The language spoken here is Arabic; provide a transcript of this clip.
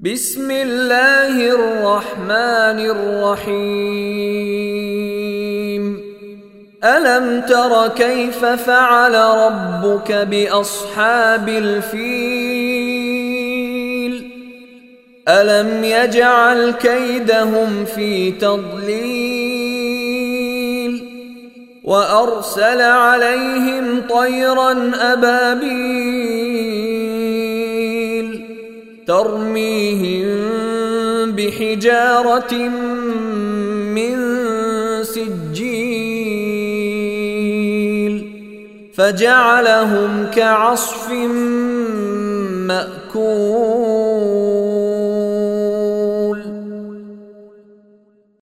بسم الله الرحمن الرحيم ألم تر كيف فعل ربك بأصحاب الفيل ألم يجعل كيدهم في تضليل وأرسل عليهم طيرا أبابيل ترميهم بحجارة من سجيل فجعلهم كعصف مأكول.